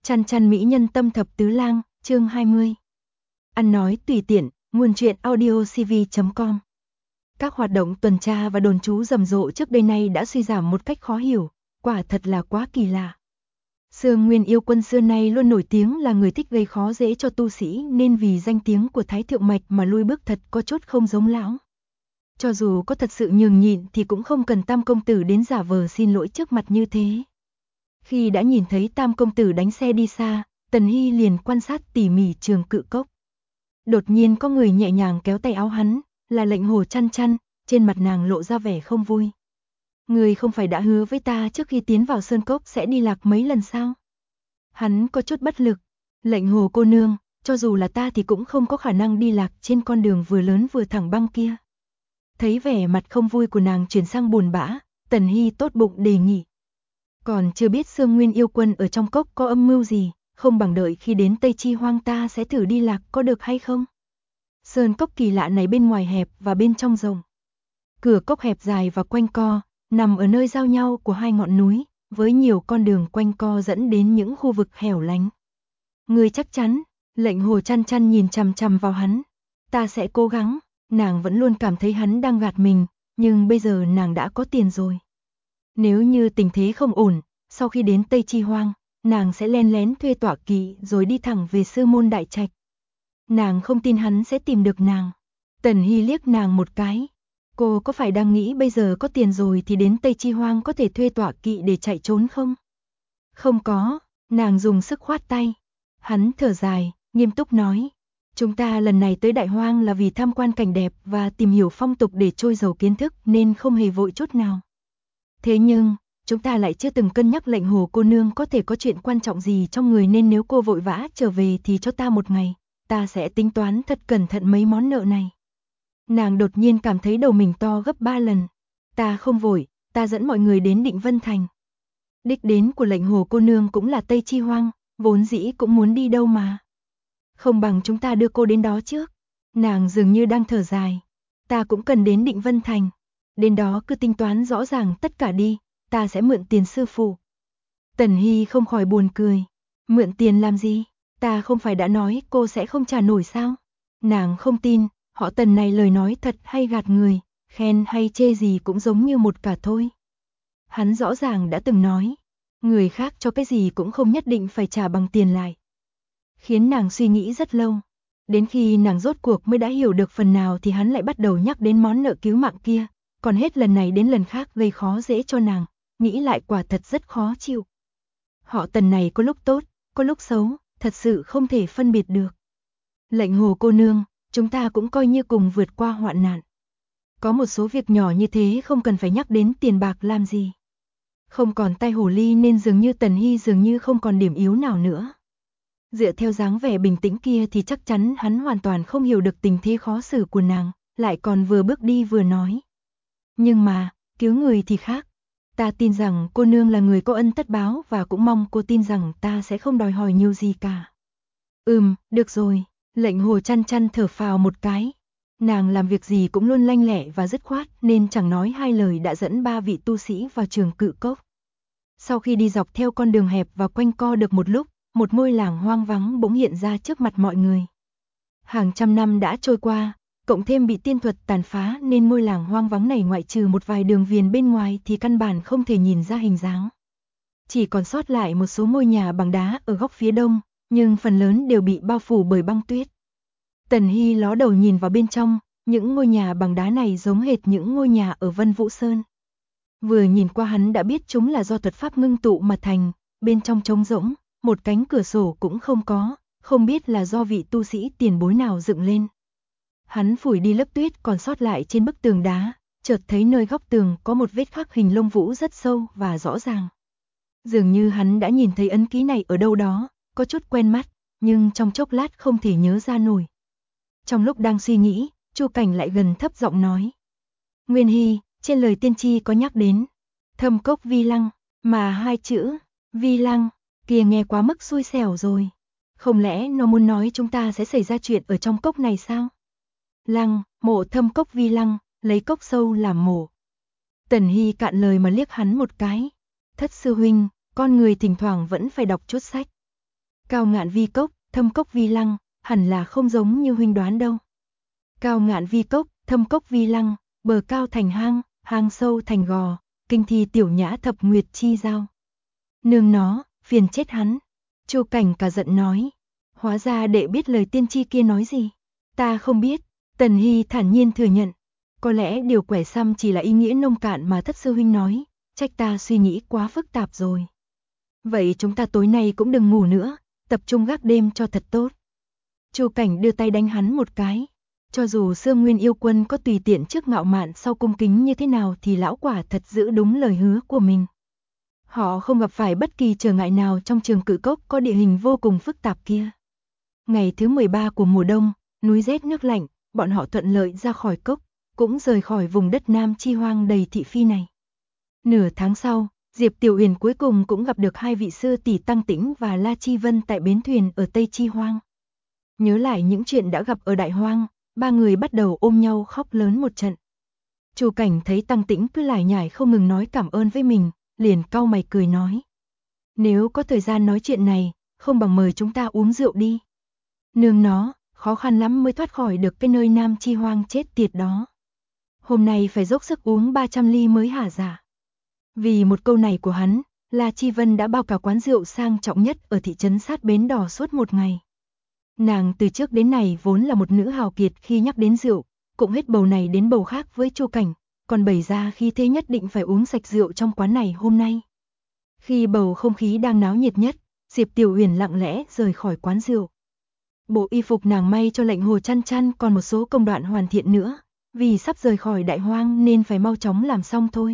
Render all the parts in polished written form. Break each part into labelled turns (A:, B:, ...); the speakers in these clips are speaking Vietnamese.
A: Chăn chăn mỹ nhân tâm thập tứ lang, chương 20. Ăn nói tùy tiện, nguồn truyện audiocv.com. Các hoạt động tuần tra và đồn trú rầm rộ trước đây nay đã suy giảm một cách khó hiểu, quả thật là quá kỳ lạ. Sương Nguyên Yêu Quân xưa nay luôn nổi tiếng là người thích gây khó dễ cho tu sĩ, nên vì danh tiếng của Thái Thượng Mạch mà lui bước thật có chút không giống lão. Cho dù có thật sự nhường nhịn thì cũng không cần Tam công tử đến giả vờ xin lỗi trước mặt như thế. Khi đã nhìn thấy Tam công tử đánh xe đi xa, Tần Hy liền quan sát tỉ mỉ Trường Cự Cốc. Đột nhiên có người nhẹ nhàng kéo tay áo hắn, là Lệnh Hồ Chăn Chăn, trên mặt nàng lộ ra vẻ không vui. Người không phải đã hứa với ta trước khi tiến vào Sơn Cốc sẽ đi lạc mấy lần sao? Hắn có chút bất lực. Lệnh Hồ cô nương, cho dù là ta thì cũng không có khả năng đi lạc trên con đường vừa lớn vừa thẳng băng kia. Thấy vẻ mặt không vui của nàng chuyển sang buồn bã, Tần Hy tốt bụng đề nghị. Còn chưa biết Sương Nguyên Yêu Quân ở trong cốc có âm mưu gì, không bằng đợi khi đến Tây Chi Hoang ta sẽ thử đi lạc có được hay không? Sơn cốc kỳ lạ này bên ngoài hẹp và bên trong rộng. Cửa cốc hẹp dài và quanh co, nằm ở nơi giao nhau của hai ngọn núi, với nhiều con đường quanh co dẫn đến những khu vực hẻo lánh. Người chắc chắn, Lệnh Hồ Chăn Chăn nhìn chằm chằm vào hắn. Ta sẽ cố gắng, nàng vẫn luôn cảm thấy hắn đang gạt mình, nhưng bây giờ nàng đã có tiền rồi. Nếu như tình thế không ổn, sau khi đến Tây Chi Hoang, nàng sẽ len lén thuê tọa kỵ rồi đi thẳng về Sư Môn Đại Trạch. Nàng không tin hắn sẽ tìm được nàng. Tần Hy liếc nàng một cái. Cô có phải đang nghĩ bây giờ có tiền rồi thì đến Tây Chi Hoang có thể thuê tọa kỵ để chạy trốn không? Không có, nàng dùng sức khoát tay. Hắn thở dài, nghiêm túc nói. Chúng ta lần này tới Đại Hoang là vì tham quan cảnh đẹp và tìm hiểu phong tục để trôi dầu kiến thức nên không hề vội chút nào. Thế nhưng, chúng ta lại chưa từng cân nhắc Lệnh Hồ cô nương có thể có chuyện quan trọng gì trong người, nên nếu cô vội vã trở về thì cho ta một ngày, ta sẽ tính toán thật cẩn thận mấy món nợ này. Nàng đột nhiên cảm thấy đầu mình to gấp 3 lần. Ta không vội, ta dẫn mọi người đến Định Vân Thành. Đích đến của Lệnh Hồ cô nương cũng là Tây Chi Hoang, vốn dĩ cũng muốn đi đâu mà. Không bằng chúng ta đưa cô đến đó trước. Nàng dường như đang thở dài. Ta cũng cần đến Định Vân Thành. Đến đó cứ tính toán rõ ràng tất cả đi, ta sẽ mượn tiền sư phụ. Tần Hy không khỏi buồn cười. Mượn tiền làm gì? Ta không phải đã nói cô sẽ không trả nổi sao? Nàng không tin, họ Tần này lời nói thật hay gạt người, khen hay chê gì cũng giống như một cả thôi. Hắn rõ ràng đã từng nói, người khác cho cái gì cũng không nhất định phải trả bằng tiền lại. Khiến nàng suy nghĩ rất lâu. Đến khi nàng rốt cuộc mới đã hiểu được phần nào thì hắn lại bắt đầu nhắc đến món nợ cứu mạng kia. Còn hết lần này đến lần khác gây khó dễ cho nàng, nghĩ lại quả thật rất khó chịu. Họ Tần này có lúc tốt, có lúc xấu, thật sự không thể phân biệt được. Lệnh Hồ cô nương, chúng ta cũng coi như cùng vượt qua hoạn nạn. Có một số việc nhỏ như thế không cần phải nhắc đến tiền bạc làm gì. Không còn tai hồ ly nên dường như Tần Hy dường như không còn điểm yếu nào nữa. Dựa theo dáng vẻ bình tĩnh kia thì chắc chắn hắn hoàn toàn không hiểu được tình thế khó xử của nàng, lại còn vừa bước đi vừa nói. Nhưng mà, cứu người thì khác. Ta tin rằng cô nương là người có ân tất báo và cũng mong cô tin rằng ta sẽ không đòi hỏi nhiều gì cả. Được rồi, Lệnh Hồ Chăn Chăn thở phào một cái. Nàng làm việc gì cũng luôn lanh lẹ và dứt khoát nên chẳng nói hai lời đã dẫn 3 vị tu sĩ vào Trường Cự Cốc. Sau khi đi dọc theo con đường hẹp và quanh co được một lúc, một ngôi làng hoang vắng bỗng hiện ra trước mặt mọi người. Hàng trăm năm đã trôi qua, cộng thêm bị tiên thuật tàn phá nên ngôi làng hoang vắng này ngoại trừ một vài đường viền bên ngoài thì căn bản không thể nhìn ra hình dáng. Chỉ còn sót lại một số ngôi nhà bằng đá ở góc phía đông, nhưng phần lớn đều bị bao phủ bởi băng tuyết. Tần Hy ló đầu nhìn vào bên trong, những ngôi nhà bằng đá này giống hệt những ngôi nhà ở Vân Vũ Sơn. Vừa nhìn qua hắn đã biết chúng là do thuật pháp ngưng tụ mà thành, bên trong trống rỗng, một cánh cửa sổ cũng không có, không biết là do vị tu sĩ tiền bối nào dựng lên. Hắn phủi đi lớp tuyết còn sót lại trên bức tường đá, chợt thấy nơi góc tường có một vết khắc hình lông vũ rất sâu và rõ ràng. Dường như hắn đã nhìn thấy ấn ký này ở đâu đó, có chút quen mắt, nhưng trong chốc lát không thể nhớ ra nổi. Trong lúc đang suy nghĩ, Chu Cảnh lại gần thấp giọng nói. Nguyên Hy, trên lời tiên tri có nhắc đến Thâm Cốc Vi Lăng, mà hai chữ Vi Lăng kia nghe quá mức xui xẻo rồi. Không lẽ nó muốn nói chúng ta sẽ xảy ra chuyện ở trong cốc này sao? Lăng, mộ Thâm Cốc Vi Lăng, lấy cốc sâu làm mộ. Tần Hy cạn lời mà liếc hắn một cái. Thất sư huynh, con người thỉnh thoảng vẫn phải đọc chút sách. Cao ngạn vi cốc, thâm cốc vi lăng, hẳn là không giống như huynh đoán đâu. Cao ngạn vi cốc, thâm cốc vi lăng, bờ cao thành hang, hang sâu thành gò, kinh thi tiểu nhã thập nguyệt chi giao. Nương nó, phiền chết hắn. Chu Cảnh cả giận nói. Hóa ra đệ biết lời tiên tri kia nói gì. Ta không biết. Tần Hy thản nhiên thừa nhận. Có lẽ điều quẻ xăm chỉ là ý nghĩa nông cạn mà thất sư huynh nói. Trách ta suy nghĩ quá phức tạp rồi. Vậy chúng ta tối nay cũng đừng ngủ nữa, tập trung gác đêm cho thật tốt. Chu Cảnh đưa tay đánh hắn một cái. Cho dù Sương Nguyên yêu quân có tùy tiện trước ngạo mạn sau cung kính như thế nào thì lão quả thật giữ đúng lời hứa của mình. Họ không gặp phải bất kỳ trở ngại nào trong Trường Cự Cốc có địa hình vô cùng phức tạp kia. Ngày thứ 13 của mùa đông, núi rét nước lạnh, bọn họ thuận lợi ra khỏi cốc, cũng rời khỏi vùng đất Nam Chi Hoang đầy thị phi này. Nửa tháng sau, Diệp Tiểu Huyền cuối cùng cũng gặp được hai vị sư tỷ Tăng Tĩnh và La Chi Vân tại bến thuyền ở Tây Chi Hoang. Nhớ lại những chuyện đã gặp ở Đại Hoang, ba người bắt đầu ôm nhau khóc lớn một trận. Chu Cảnh thấy Tăng Tĩnh cứ lải nhải không ngừng nói cảm ơn với mình, liền cau mày cười nói. Nếu có thời gian nói chuyện này, không bằng mời chúng ta uống rượu đi. Nương nó, khó khăn lắm mới thoát khỏi được cái nơi Nam Chi Hoang chết tiệt đó. Hôm nay phải dốc sức uống 300 ly mới hả dạ. Vì một câu này của hắn, La Chi Vân đã bao cả quán rượu sang trọng nhất ở thị trấn sát Bến Đỏ suốt một ngày. Nàng từ trước đến nay vốn là một nữ hào kiệt khi nhắc đến rượu, cũng hết bầu này đến bầu khác với Chu Cảnh, còn bày ra khi thế nhất định phải uống sạch rượu trong quán này hôm nay. Khi bầu không khí đang náo nhiệt nhất, Diệp Tiểu Huyền lặng lẽ rời khỏi quán rượu. Bộ y phục nàng may cho Lệnh Hồ Chăn Chăn còn một số công đoạn hoàn thiện nữa, vì sắp rời khỏi Đại Hoang nên phải mau chóng làm xong thôi.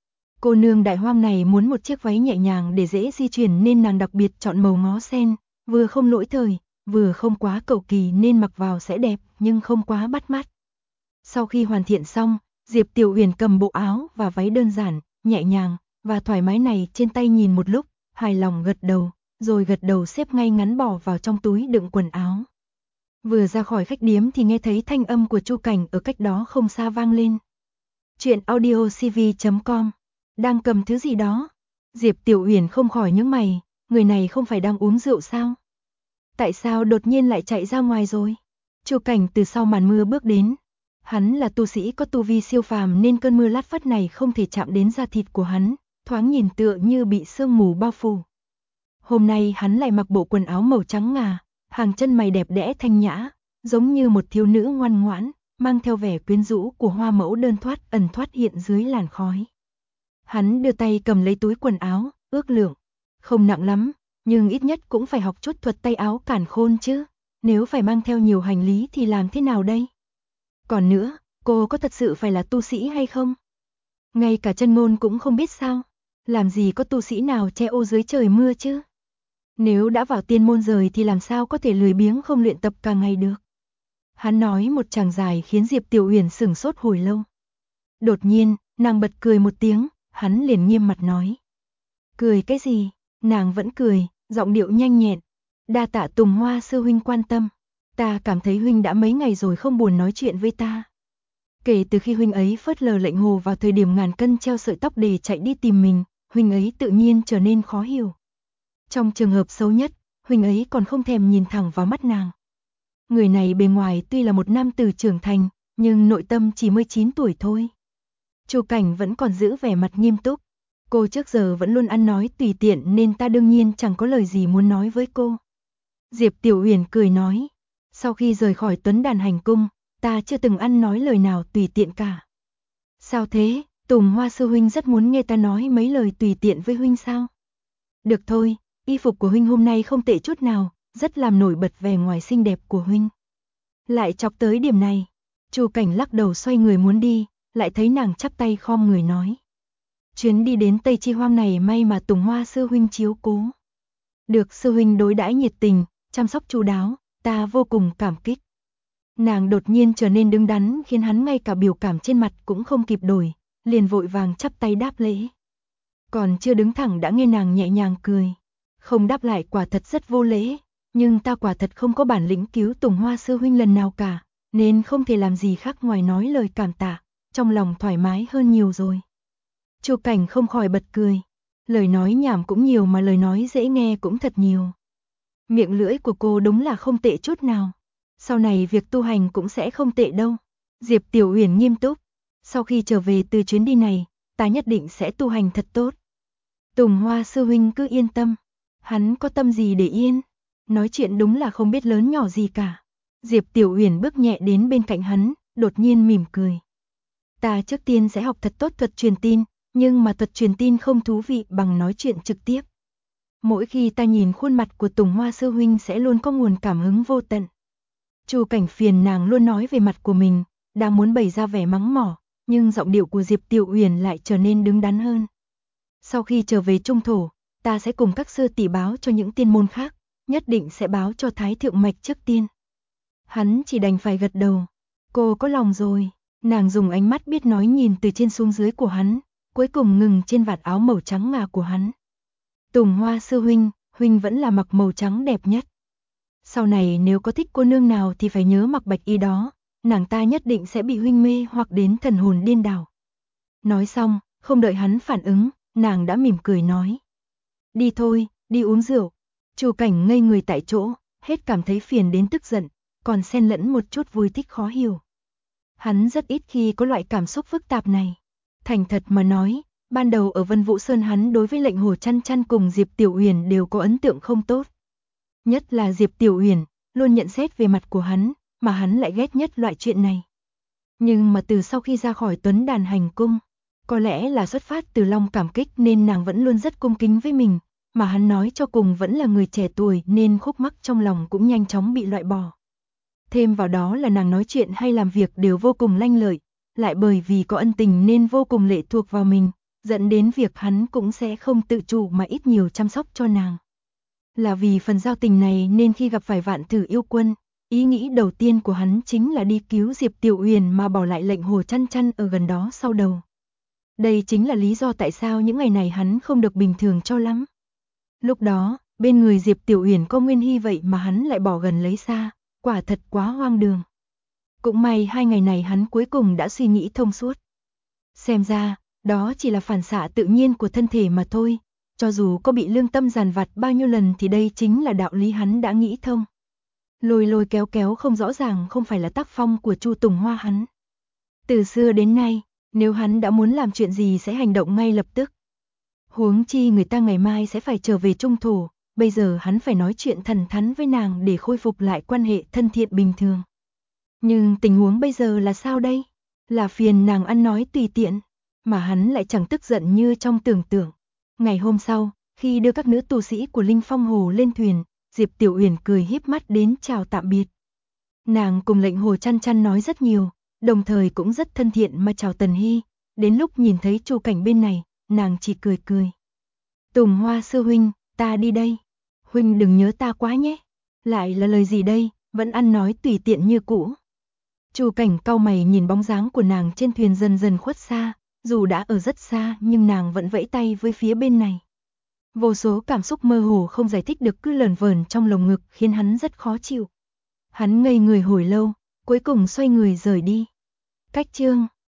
A: Cô nương Đại Hoang này muốn một chiếc váy nhẹ nhàng để dễ di chuyển nên nàng đặc biệt chọn màu ngó sen, vừa không lỗi thời, vừa không quá cầu kỳ nên mặc vào sẽ đẹp nhưng không quá bắt mắt. Sau khi hoàn thiện xong, Diệp Tiểu Huyền cầm bộ áo và váy đơn giản, nhẹ nhàng và thoải mái này trên tay nhìn một lúc, hài lòng gật đầu, rồi gật đầu xếp ngay ngắn bỏ vào trong túi đựng quần áo. Vừa ra khỏi khách điếm thì nghe thấy thanh âm của Chu Cảnh ở cách đó không xa vang lên. Chuyện audiocv.com. Đang cầm thứ gì đó? Diệp Tiểu Huyền không khỏi nhướng mày, người này không phải đang uống rượu sao? Tại sao đột nhiên lại chạy ra ngoài rồi? Chu Cảnh từ sau màn mưa bước đến. Hắn là tu sĩ có tu vi siêu phàm nên cơn mưa lát phất này không thể chạm đến da thịt của hắn, thoáng nhìn tựa như bị sương mù bao phủ. Hôm nay hắn lại mặc bộ quần áo màu trắng ngà, hàng chân mày đẹp đẽ thanh nhã, giống như một thiếu nữ ngoan ngoãn, mang theo vẻ quyến rũ của hoa mẫu đơn thoát ẩn thoát hiện dưới làn khói. Hắn đưa tay cầm lấy túi quần áo, ước lượng, không nặng lắm, nhưng ít nhất cũng phải học chút thuật tay áo cản khôn chứ, nếu phải mang theo nhiều hành lý thì làm thế nào đây? Còn nữa, cô có thật sự phải là tu sĩ hay không? Ngay cả chân ngôn cũng không biết sao, làm gì có tu sĩ nào che ô dưới trời mưa chứ? Nếu đã vào tiên môn rồi thì làm sao có thể lười biếng không luyện tập cả ngày được? Hắn nói một tràng dài khiến Diệp Tiểu Huyền sửng sốt hồi lâu. Đột nhiên, nàng bật cười một tiếng, hắn liền nghiêm mặt nói. Cười cái gì? Nàng vẫn cười, giọng điệu nhanh nhẹn. Đa tạ Tùng Hoa sư huynh quan tâm. Ta cảm thấy huynh đã mấy ngày rồi không buồn nói chuyện với ta. Kể từ khi huynh ấy phớt lờ Lệnh Hồ vào thời điểm ngàn cân treo sợi tóc để chạy đi tìm mình, huynh ấy tự nhiên trở nên khó hiểu. Trong trường hợp xấu nhất, huynh ấy còn không thèm nhìn thẳng vào mắt nàng. Người này bề ngoài tuy là một nam tử trưởng thành, nhưng nội tâm chỉ 19 tuổi thôi. Chu Cảnh vẫn còn giữ vẻ mặt nghiêm túc. Cô trước giờ vẫn luôn ăn nói tùy tiện nên ta đương nhiên chẳng có lời gì muốn nói với cô. Diệp Tiểu Huyền cười nói. Sau khi rời khỏi Tuấn Đàn hành cung, ta chưa từng ăn nói lời nào tùy tiện cả. Sao thế, Tùng Hoa sư huynh rất muốn nghe ta nói mấy lời tùy tiện với huynh sao? Được thôi, y phục của huynh hôm nay không tệ chút nào, rất làm nổi bật vẻ ngoài xinh đẹp của huynh. Lại chọc tới điểm này, Chu Cảnh lắc đầu xoay người muốn đi, lại thấy nàng chắp tay khom người nói. Chuyến đi đến Tây Chi Hoang này may mà Tùng Hoa sư huynh chiếu cố. Được sư huynh đối đãi nhiệt tình, chăm sóc chu đáo, ta vô cùng cảm kích. Nàng đột nhiên trở nên đứng đắn khiến hắn ngay cả biểu cảm trên mặt cũng không kịp đổi, liền vội vàng chắp tay đáp lễ. Còn chưa đứng thẳng đã nghe nàng nhẹ nhàng cười. Không đáp lại quả thật rất vô lễ, nhưng ta quả thật không có bản lĩnh cứu Tùng Hoa sư huynh lần nào cả, nên không thể làm gì khác ngoài nói lời cảm tạ, trong lòng thoải mái hơn nhiều rồi. Chu Cảnh không khỏi bật cười. Lời nói nhảm cũng nhiều mà lời nói dễ nghe cũng thật nhiều. Miệng lưỡi của cô đúng là không tệ chút nào. Sau này việc tu hành cũng sẽ không tệ đâu. Diệp Tiểu Uyển nghiêm túc. Sau khi trở về từ chuyến đi này, ta nhất định sẽ tu hành thật tốt. Tùng Hoa sư huynh cứ yên tâm. Hắn có tâm gì để yên. Nói chuyện đúng là không biết lớn nhỏ gì cả. Diệp Tiểu Uyển bước nhẹ đến bên cạnh hắn, đột nhiên mỉm cười. Ta trước tiên sẽ học thật tốt thuật truyền tin, nhưng mà thuật truyền tin không thú vị bằng nói chuyện trực tiếp. Mỗi khi ta nhìn khuôn mặt của Tùng Hoa sư huynh sẽ luôn có nguồn cảm hứng vô tận. Chu Cảnh phiền nàng luôn nói về mặt của mình, đang muốn bày ra vẻ mắng mỏ, nhưng giọng điệu của Diệp Tiểu Uyển lại trở nên đứng đắn hơn. Sau khi trở về Trung Thổ, ta sẽ cùng các sư tỷ báo cho những tiên môn khác, nhất định sẽ báo cho Thái Thượng Mạch trước tiên. Hắn chỉ đành phải gật đầu. Cô có lòng rồi. Nàng dùng ánh mắt biết nói nhìn từ trên xuống dưới của hắn, cuối cùng ngừng trên vạt áo màu trắng ngà của hắn. Tùng Hoa sư huynh, huynh vẫn là mặc màu trắng đẹp nhất. Sau này nếu có thích cô nương nào thì phải nhớ mặc bạch y đó, nàng ta nhất định sẽ bị huynh mê hoặc đến thần hồn điên đảo. Nói xong, không đợi hắn phản ứng, nàng đã mỉm cười nói. Đi thôi, đi uống rượu. Chu Cảnh ngây người tại chỗ, hết cảm thấy phiền đến tức giận, còn xen lẫn một chút vui thích khó hiểu. Hắn rất ít khi có loại cảm xúc phức tạp này. Thành thật mà nói, ban đầu ở Vân Vũ Sơn hắn đối với Lệnh Hồ Chăn Chăn cùng Diệp Tiểu Uyển đều có ấn tượng không tốt. Nhất là Diệp Tiểu Uyển, luôn nhận xét về mặt của hắn, mà hắn lại ghét nhất loại chuyện này. Nhưng mà từ sau khi ra khỏi Tuấn Đàn hành cung, có lẽ là xuất phát từ lòng cảm kích nên nàng vẫn luôn rất cung kính với mình, mà hắn nói cho cùng vẫn là người trẻ tuổi nên khúc mắc trong lòng cũng nhanh chóng bị loại bỏ. Thêm vào đó là nàng nói chuyện hay làm việc đều vô cùng lanh lợi, lại bởi vì có ân tình nên vô cùng lệ thuộc vào mình, dẫn đến việc hắn cũng sẽ không tự chủ mà ít nhiều chăm sóc cho nàng. Là vì phần giao tình này nên khi gặp phải Vạn Thử Yêu Quân, ý nghĩ đầu tiên của hắn chính là đi cứu Diệp Tiểu Uyển mà bỏ lại Lệnh Hồ Chăn Chăn ở gần đó sau đầu. Đây chính là lý do tại sao những ngày này hắn không được bình thường cho lắm. Lúc đó, bên người Diệp Tiểu Uyển có Nguyên Hy vậy mà hắn lại bỏ gần lấy xa, quả thật quá hoang đường. Cũng may 2 ngày này hắn cuối cùng đã suy nghĩ thông suốt. Xem ra, đó chỉ là phản xạ tự nhiên của thân thể mà thôi, cho dù có bị lương tâm giàn vặt bao nhiêu lần thì đây chính là đạo lý hắn đã nghĩ thông. Lôi lôi kéo kéo không rõ ràng không phải là tác phong của Chu Tùng Hoa hắn. Từ xưa đến nay, nếu hắn đã muốn làm chuyện gì sẽ hành động ngay lập tức. Huống chi người ta ngày mai sẽ phải trở về Trung Thổ, bây giờ hắn phải nói chuyện thẳng thắn với nàng để khôi phục lại quan hệ thân thiện bình thường. Nhưng tình huống bây giờ là sao đây? Là phiền nàng ăn nói tùy tiện, mà hắn lại chẳng tức giận như trong tưởng tượng. Ngày hôm sau, khi đưa các nữ tu sĩ của Linh Phong Hồ lên thuyền, Diệp Tiểu Uyển cười híp mắt đến chào tạm biệt. Nàng cùng Lệnh Hồ Chăn Chăn nói rất nhiều, đồng thời cũng rất thân thiện mà chào Tần Hy, đến lúc nhìn thấy Chu Cảnh bên này, nàng chỉ cười cười. Tùng Hoa sư huynh, ta đi đây. Huynh đừng nhớ ta quá nhé. Lại là lời gì đây, vẫn ăn nói tùy tiện như cũ. Chu Cảnh cau mày nhìn bóng dáng của nàng trên thuyền dần dần khuất xa, dù đã ở rất xa nhưng nàng vẫn vẫy tay với phía bên này. Vô số cảm xúc mơ hồ không giải thích được cứ lởn vởn trong lồng ngực khiến hắn rất khó chịu. Hắn ngây người hồi lâu, cuối cùng xoay người rời đi. Cách chương